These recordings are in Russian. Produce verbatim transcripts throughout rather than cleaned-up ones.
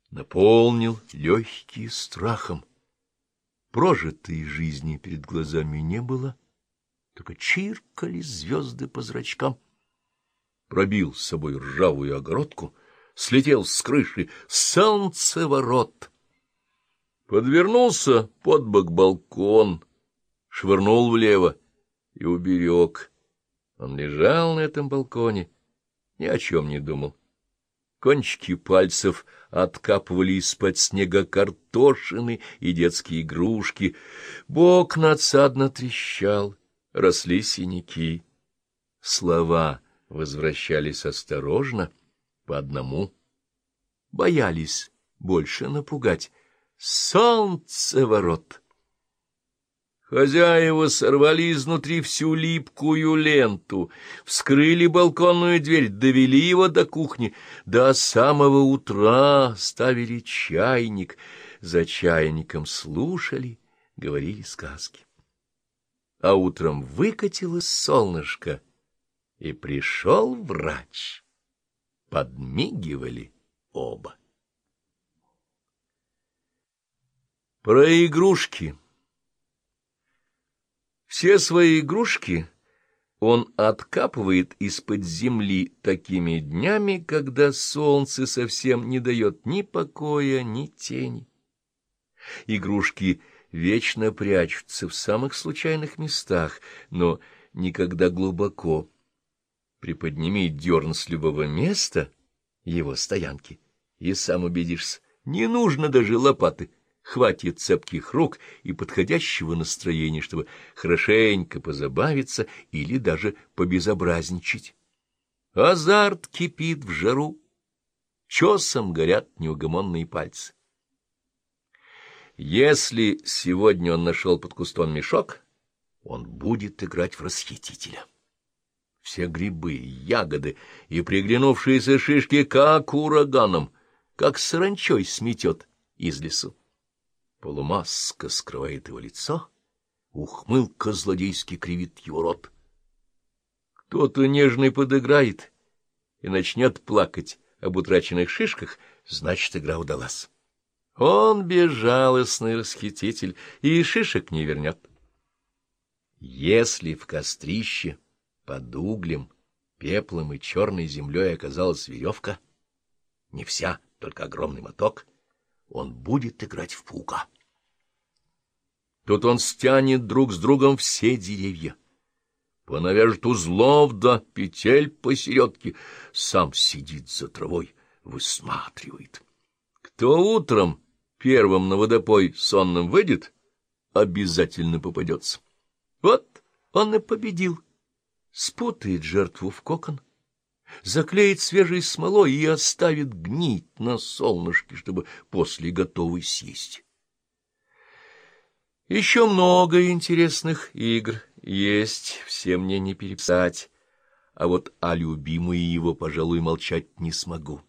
наполнил легкие страхом. Прожитой жизни перед глазами не было, только чиркали звезды по зрачкам. Пробил с собой ржавую огородку, слетел с крыши солнцеворот. Подвернулся под бок балкон, швырнул влево и уберег. Он лежал на этом балконе, ни о чем не думал. Кончики пальцев откапывали из-под снега картошины и детские игрушки. Бок надсадно трещал, росли синяки. Слова возвращались осторожно, по одному. Боялись больше напугать. Солнцеворот! Хозяева сорвали изнутри всю липкую ленту, вскрыли балконную дверь, довели его до кухни, до самого утра ставили чайник, за чайником слушали, говорили сказки. А утром выкатилось солнышко, и пришел врач. Подмигивали оба. Про игрушки. Все свои игрушки он откапывает из-под земли такими днями, когда солнце совсем не дает ни покоя, ни тени. Игрушки вечно прячутся в самых случайных местах, но никогда глубоко. Приподними дерн с любого места его стоянки, и сам убедишься, не нужно даже лопаты. Хватит цепких рук и подходящего настроения, чтобы хорошенько позабавиться или даже побезобразничать. Азарт кипит в жару, чесом горят неугомонные пальцы. Если сегодня он нашел под кустом мешок, он будет играть в расхитителя. Все грибы, ягоды и приглянувшиеся шишки как ураганом, как саранчой сметет из лесу. Полумаска скрывает его лицо, ухмылка злодейски кривит его рот. Кто-то нежный подыграет и начнет плакать об утраченных шишках, значит, игра удалась. Он безжалостный расхититель и шишек не вернет. Если в кострище под углем, пеплом и черной землей оказалась веревка, не вся, только огромный моток, он будет играть в паука. Тут он стянет друг с другом все деревья, понавяжет узлов до петель посередке, сам сидит за травой, высматривает. Кто утром первым на водопой сонным выйдет, обязательно попадется. Вот он и победил. Спутает жертву в кокон, заклеит свежей смолой и оставит гнить на солнышке, чтобы после готовый съесть. Еще много интересных игр есть, все мне не переписать, а вот о любимой его, пожалуй, молчать не смогу.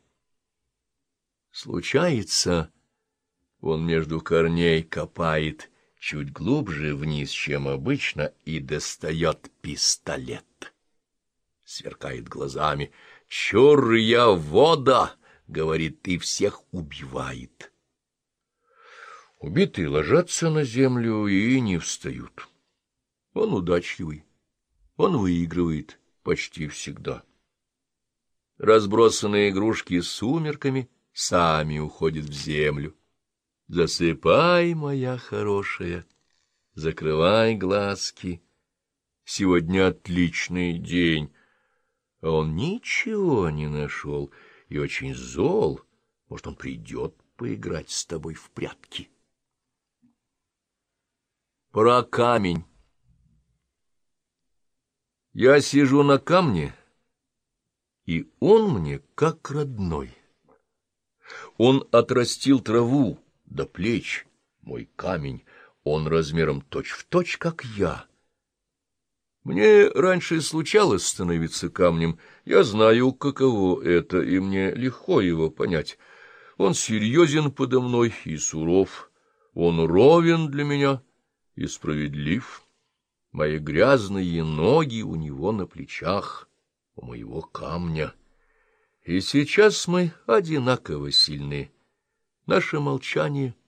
Случается, он между корней копает чуть глубже вниз, чем обычно, и достает пистолет. Сверкает глазами. «Чур я вода!» — говорит, и всех убивает. Убитые ложатся на землю и не встают. Он удачливый, он выигрывает почти всегда. Разбросанные игрушки сумерками сами уходят в землю. Засыпай, моя хорошая, закрывай глазки. Сегодня отличный день. А он ничего не нашел и очень зол. Может, он придет поиграть с тобой в прятки. Про камень. Я сижу на камне, и он мне как родной. Он отрастил траву до плеч, мой камень, он размером точь-в-точь, как я. Мне раньше случалось становиться камнем, я знаю, каково это, и мне легко его понять. Он серьезен подо мной и суров, он ровен для меня и справедлив. Мои грязные ноги у него на плечах, у моего камня. И сейчас мы одинаково сильны. Наше молчание